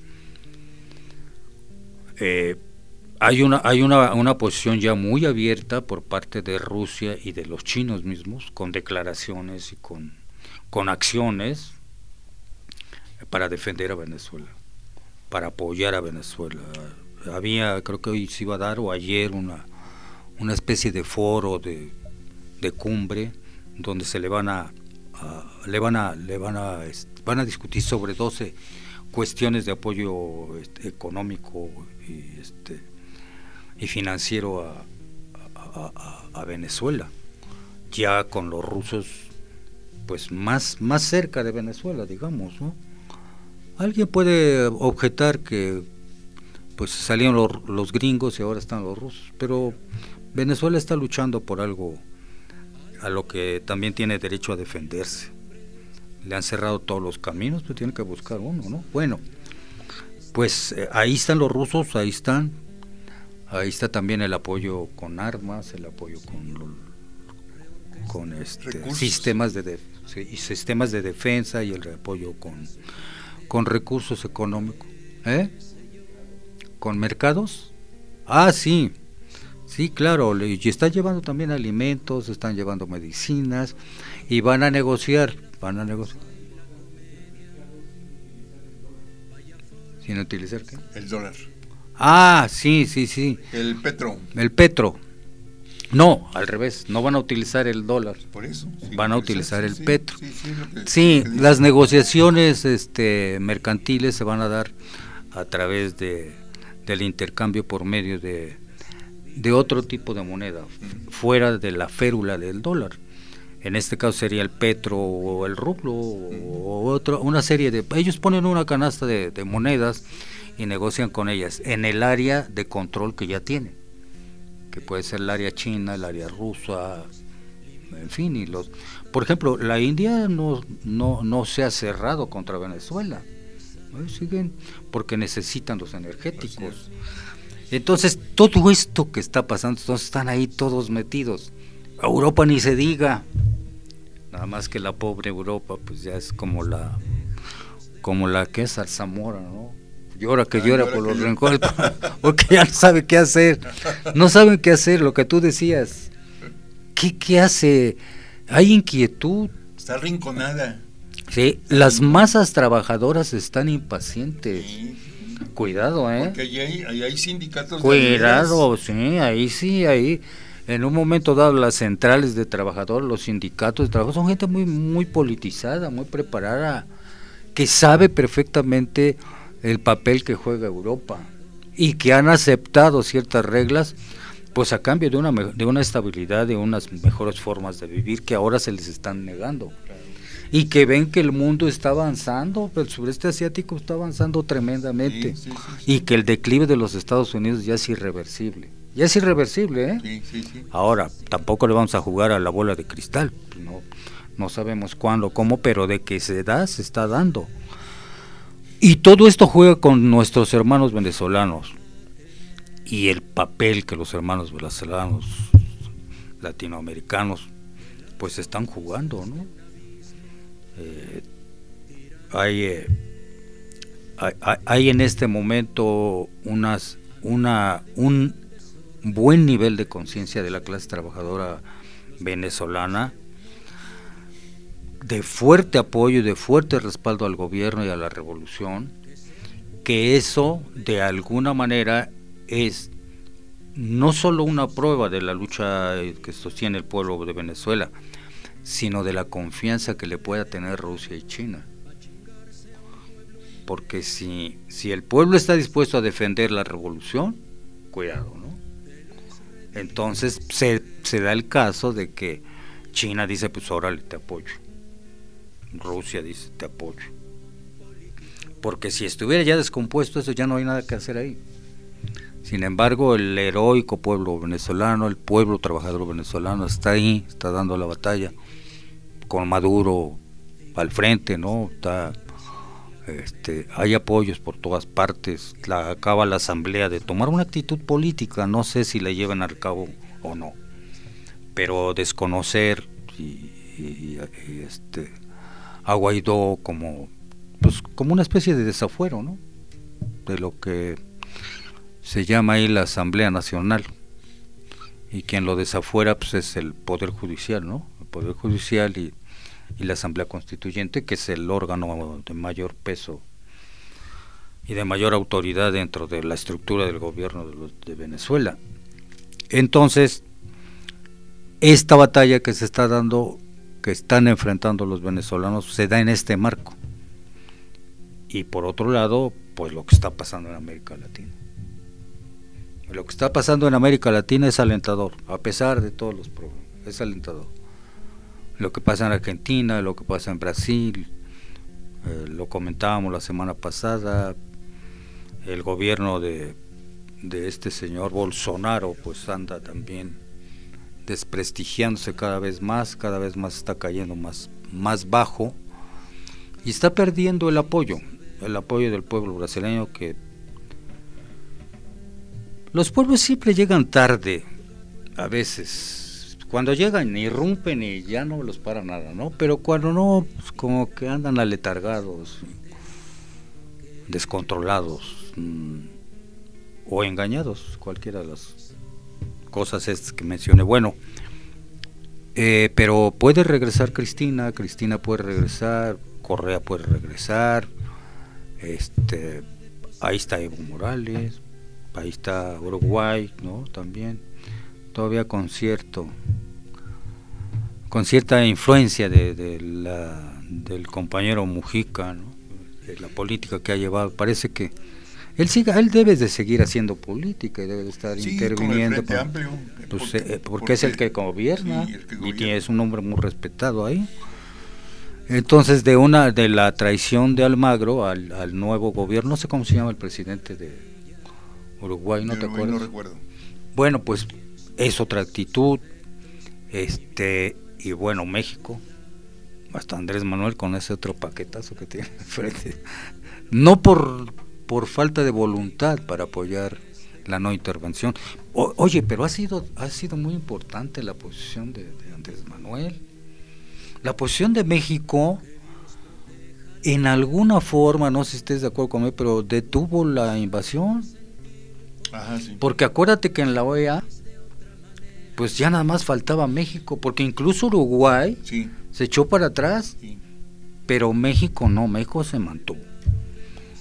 Eh, hay una hay una, una posición ya muy abierta por parte de Rusia y de los chinos mismos, con declaraciones y con con acciones para defender a Venezuela, para apoyar a Venezuela. Había, creo que hoy se iba a dar o ayer una una especie de foro de, de cumbre donde se le van a, a le van a le van a van a discutir sobre doce cuestiones de apoyo este, económico y este y financiero a, a, a, a Venezuela, ya con los rusos pues más más cerca de Venezuela, digamos, ¿no? Alguien puede objetar que pues salieron los, los gringos y ahora están los rusos, pero Venezuela está luchando por algo a lo que también tiene derecho a defenderse. Le han cerrado todos los caminos, pues tiene que buscar uno, ¿no? Bueno, pues eh, ahí están los rusos, ahí están, ahí está también el apoyo con armas, el apoyo con con este sistemas de def, sí, y sistemas de defensa, y el apoyo con con recursos económicos, ¿eh? ¿Con mercados? Ah, sí, sí, claro, y están llevando también alimentos, están llevando medicinas, y van a negociar, van a negociar. ¿Sin utilizar qué? El dólar. Ah, sí, sí, sí. El petro. El petro. No, al revés, no van a utilizar el dólar. Por eso. Sí, van a utilizar el sí, petro. Sí, sí, lo que, sí lo que las negociaciones este, mercantiles se van a dar a través de del intercambio por medio de, de otro tipo de moneda, uh-huh. fuera de la férula del dólar. En este caso sería el petro o el rublo uh-huh. o otro, una serie de... Ellos ponen una canasta de, de monedas y negocian con ellas en el área de control que ya tienen, que puede ser el área china, el área rusa, en fin, y los, por ejemplo, la India no no no se ha cerrado contra Venezuela, ¿no? Siguen porque necesitan los energéticos. Entonces, todo esto que está pasando, entonces están ahí todos metidos. Europa ni se diga. Nada más que la pobre Europa, pues ya es como la como la que es Zarzamora, ¿no? Llora que ah, llora, llora por los rencores, porque ya no sabe qué hacer, no saben qué hacer, lo que tú decías. ¿Qué, qué hace? Hay inquietud. Está arrinconada. Sí, las masas trabajadoras están impacientes. Sí. cuidado, ¿eh? Porque ahí hay, ahí hay sindicatos. Cuidado, sí, ahí sí, ahí. En un momento dado, las centrales de trabajadores, los sindicatos de trabajadores, son gente muy, muy politizada, muy preparada, que sabe perfectamente el papel que juega Europa y que han aceptado ciertas reglas, pues a cambio de una, de una estabilidad, de unas mejores formas de vivir que ahora se les están negando. Y que ven que el mundo está avanzando, el sureste asiático está avanzando tremendamente, sí, sí, sí, sí. Y que el declive de los Estados Unidos ya es irreversible. Ya es irreversible, ¿eh? Sí, sí, sí. Ahora, tampoco le vamos a jugar a la bola de cristal, no, no sabemos cuándo, cómo, pero de que se da, se está dando. Y todo esto juega con nuestros hermanos venezolanos y el papel que los hermanos venezolanos, latinoamericanos, pues están jugando, ¿no? Eh, hay, eh, hay, hay en este momento unas, una, un buen nivel de conciencia de la clase trabajadora venezolana, de fuerte apoyo y de fuerte respaldo al gobierno y a la revolución, que eso de alguna manera es no solo una prueba de la lucha que sostiene el pueblo de Venezuela, sino de la confianza que le pueda tener Rusia y China. Porque si, si el pueblo está dispuesto a defender la revolución, cuidado, ¿no? Entonces se, se da el caso de que China dice, pues órale, te apoyo. Rusia dice, te apoyo. Porque si estuviera ya descompuesto eso, ya no hay nada que hacer ahí. Sin embargo, el heroico pueblo venezolano, el pueblo trabajador venezolano está ahí, está dando la batalla, con Maduro al frente, ¿no? Está, este, hay apoyos por todas partes. La, acaba la asamblea de tomar una actitud política, no sé si la llevan al cabo o no, pero desconocer y, y, y este a Guaidó como, pues, como una especie de desafuero, ¿no? De lo que se llama ahí la Asamblea Nacional, y quien lo desafuera pues es el Poder Judicial, ¿no? El Poder Judicial y, y la Asamblea Constituyente, que es el órgano de mayor peso y de mayor autoridad dentro de la estructura del gobierno de, los, de Venezuela. Entonces, esta batalla que se está dando, que están enfrentando los venezolanos, se da en este marco. Y por otro lado, pues lo que está pasando en América Latina. Lo que está pasando en América Latina es alentador, a pesar de todos los problemas, es alentador. Lo que pasa en Argentina, lo que pasa en Brasil, eh, lo comentábamos la semana pasada, el gobierno de, de este señor Bolsonaro pues anda también desprestigiándose cada vez más, cada vez más está cayendo más, más bajo y está perdiendo el apoyo, el apoyo del pueblo brasileño, que los pueblos siempre llegan tarde, a veces, cuando llegan irrumpen y ya no los para nada, ¿no? Pero cuando no, pues como que andan aletargados, descontrolados mmm, o engañados, cualquiera de las cosas estas que mencioné. Bueno, eh, pero puede regresar Cristina, Cristina puede regresar, Correa puede regresar, este, ahí está Evo Morales, ahí está Uruguay, ¿no? También, todavía con cierto, con cierta influencia de, de la, del compañero Mujica, ¿no? De la política que ha llevado, parece que él siga, él debe de seguir haciendo política y debe de estar sí, interviniendo, con el Amplio, pues, porque, eh, porque, porque es el que gobierna, sí, el que gobierna. Y tiene, es un hombre muy respetado ahí. Entonces, de una de la traición de Almagro al, al nuevo gobierno, no sé cómo se llama el presidente de Uruguay, ¿no te acuerdas? No recuerdo. Bueno, pues es otra actitud, este y bueno, México, hasta Andrés Manuel con ese otro paquetazo que tiene enfrente, no por por falta de voluntad para apoyar la no intervención. O, oye, pero ha sido ha sido muy importante la posición de, de Andrés Manuel. La posición de México, en alguna forma, no sé si estés de acuerdo conmigo, pero detuvo la invasión. Ajá, sí. Porque acuérdate que en la O E A, pues ya nada más faltaba México, porque incluso Uruguay sí. se echó para atrás, sí. pero México no, México se mantuvo.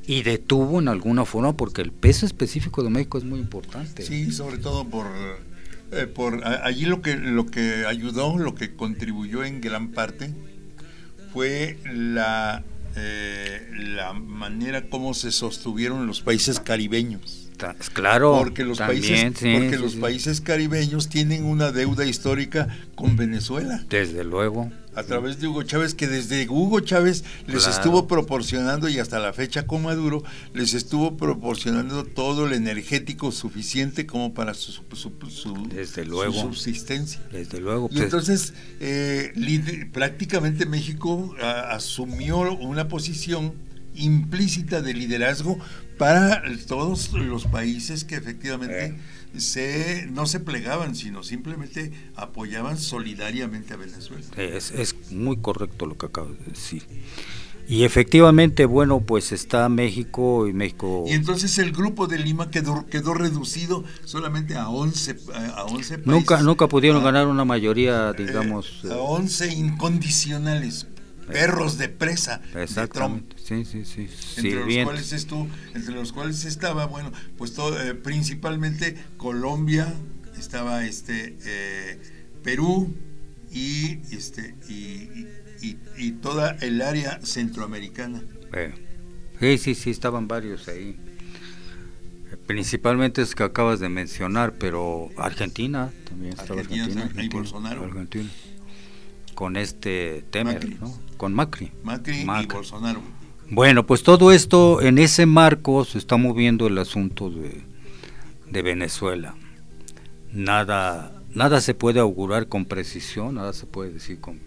y detuvo en alguna forma, porque el peso específico de México es muy importante. Sí, sobre todo por, eh, por a, allí lo que, lo que ayudó, lo que contribuyó en gran parte fue la, eh, la manera como se sostuvieron los países caribeños. Claro, porque los también, países, sí, porque sí, los sí. países caribeños tienen una deuda histórica con Venezuela. Desde luego. A través de Hugo Chávez, que desde Hugo Chávez les Claro. estuvo proporcionando, y hasta la fecha con Maduro, les estuvo proporcionando todo el energético suficiente como para su, su, su, desde luego. su subsistencia. Desde luego. Y entonces, eh, prácticamente México a, asumió una posición implícita de liderazgo para todos los países que efectivamente eh. se no se plegaban, sino simplemente apoyaban solidariamente a Venezuela. Es, es muy correcto lo que acabas de decir. Y efectivamente, bueno, pues está México y México... Y entonces el grupo de Lima quedó, quedó reducido solamente a once, a once países. Nunca, nunca pudieron a, ganar una mayoría, digamos... Eh, a once incondicionales. Perros de presa de Trump, sí, sí, sí, entre los cuales estuvo, entre los cuales estaba, bueno, pues todo, eh, principalmente Colombia, estaba este eh, Perú y este y, y, y toda el área centroamericana. Eh, sí, sí, sí, estaban varios ahí. Principalmente es que acabas de mencionar, pero Argentina también estaba. Argentina, Argentina, Argentina y Bolsonaro. Argentina. Con este Temer, Macri. ¿no? Con Macri. Macri. Macri y Bolsonaro. Bueno, pues todo esto, en ese marco se está moviendo el asunto de, de Venezuela. Nada, nada se puede augurar con precisión, nada se puede decir con...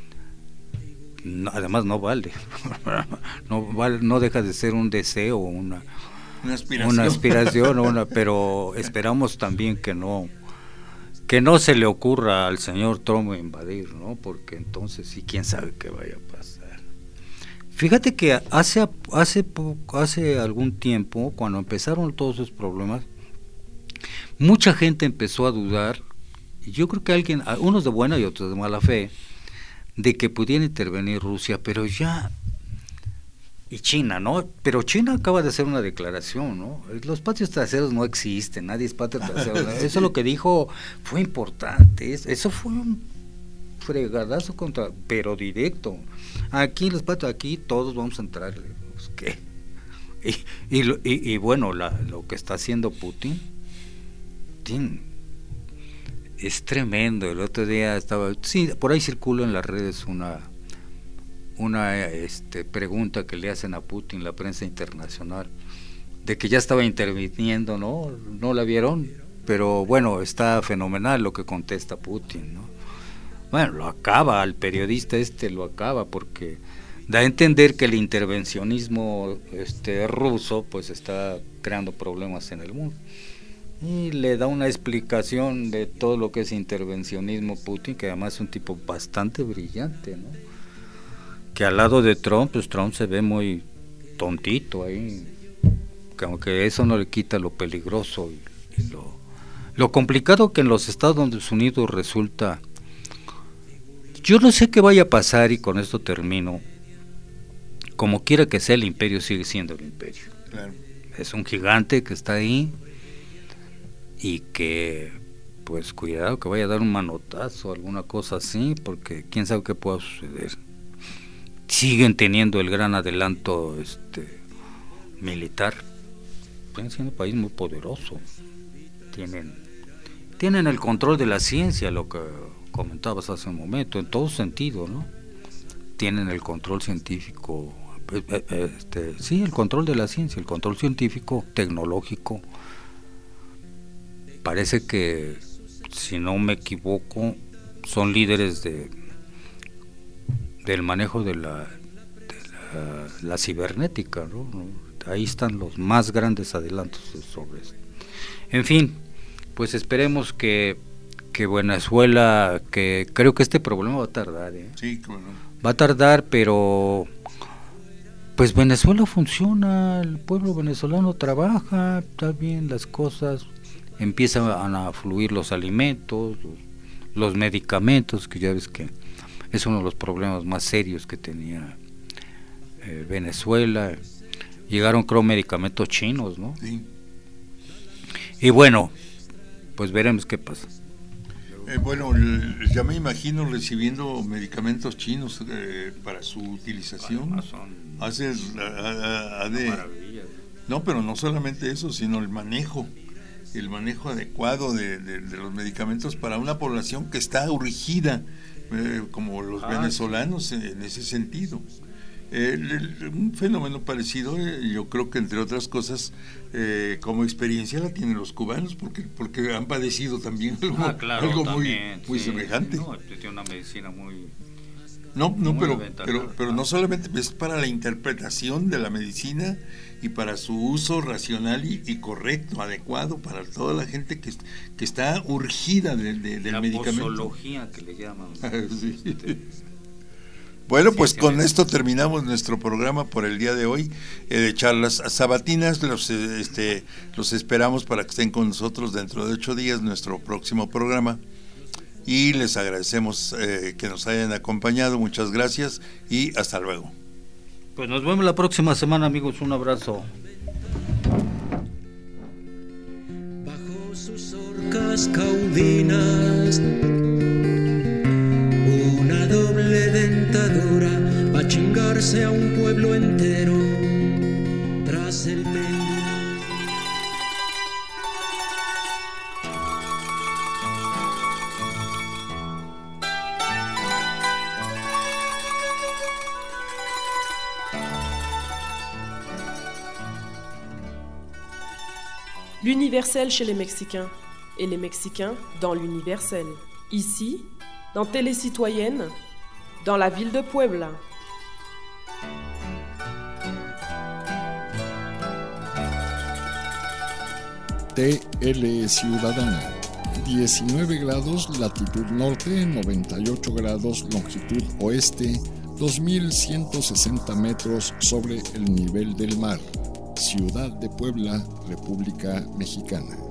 No, además no vale. no vale, no deja de ser un deseo, una, una aspiración, una aspiración una, pero esperamos también que no... que no se le ocurra al señor Trump invadir, ¿no? Porque entonces sí, quién sabe qué vaya a pasar. Fíjate que hace hace hace algún tiempo, cuando empezaron todos esos problemas, mucha gente empezó a dudar, y yo creo que alguien, unos de buena y otros de mala fe, de que pudiera intervenir Rusia, pero ya... y China, ¿no? Pero China acaba de hacer una declaración, ¿no? Los patios traseros no existen, nadie es patio trasero. ¿no? Eso lo que dijo fue importante, eso fue un fregadazo contra, pero directo. Aquí los patios, aquí todos vamos a entrar, pues, ¿qué? Y, y, y, y bueno, la, lo que está haciendo Putin, Putin es tremendo. El otro día estaba, sí, por ahí circula en las redes una una este, pregunta que le hacen a Putin la prensa internacional, de que ya estaba interviniendo, ¿no? ¿No la vieron? Pero bueno, está fenomenal lo que contesta Putin, ¿no? Bueno, lo acaba, al periodista este lo acaba, porque da a entender que el intervencionismo este, ruso pues está creando problemas en el mundo. Y le da una explicación de todo lo que es intervencionismo Putin, que además es un tipo bastante brillante, ¿no? Que al lado de Trump, pues Trump se ve muy tontito ahí, que aunque eso no le quita lo peligroso y, y lo, lo complicado que en los Estados Unidos resulta. Yo no sé qué vaya a pasar, y con esto termino. Como quiera que sea, el imperio sigue siendo el imperio. Claro. Es un gigante que está ahí y que, pues cuidado que vaya a dar un manotazo, alguna cosa así, porque quién sabe qué pueda suceder. Siguen teniendo el gran adelanto este militar, siguen siendo un país muy poderoso, tienen tienen el control de la ciencia, lo que comentabas hace un momento, en todo sentido, ¿no? Tienen el control científico, este, sí, el control de la ciencia, el control científico, tecnológico. Parece que, si no me equivoco, son líderes de del manejo de la, de la, la cibernética, ¿no? Ahí están los más grandes adelantos sobre esto. En fin, pues esperemos que, que Venezuela, que creo que este problema va a tardar, ¿eh? Sí, claro. Va a tardar, pero pues Venezuela funciona, el pueblo venezolano trabaja, está bien las cosas, empiezan a fluir los alimentos, los, los medicamentos, que ya ves que es uno de los problemas más serios que tenía eh, Venezuela. llegaron creo medicamentos chinos, ¿no? Sí. Y bueno, pues veremos qué pasa. Eh, bueno, ya me imagino recibiendo medicamentos chinos eh, para su utilización. Hace, a, a, a de, no, pero no solamente eso, sino el manejo, el manejo adecuado de, de, de los medicamentos para una población que está urgida, eh, como los ah, venezolanos sí. en ese sentido. Eh, un fenómeno parecido, eh, yo creo que entre otras cosas, eh, como experiencia la tienen los cubanos, porque porque han padecido también algo, ah, claro, algo también, muy, muy sí, semejante. No, tiene una medicina muy... No, no, muy pero, pero, pero no solamente es para la interpretación de la medicina y para su uso racional y, y correcto, adecuado para toda la gente que, que está urgida de, de, del la medicamento. La posología que le llaman. Sí. Bueno, pues sí, con esto terminamos nuestro programa por el día de hoy, eh, de charlas sabatinas. Los, este, los esperamos para que estén con nosotros dentro de ocho días, nuestro próximo programa. Y les agradecemos eh, que nos hayan acompañado. Muchas gracias y hasta luego. Pues nos vemos la próxima semana, amigos. Un abrazo. Bajo sus orcas caudinas, una doble dentadura va a chingarse a un pueblo entero tras el péndulo. L'universel chez les Mexicains et les Mexicains dans l'universel. Ici, dans Télécitoyenne, dans la ville de Puebla. T L Ciudadana, diecinueve grados latitud norte, noventa y ocho grados longitud oeste, dos mil ciento sesenta metros sobre el nivel del mar. Ciudad de Puebla, República Mexicana.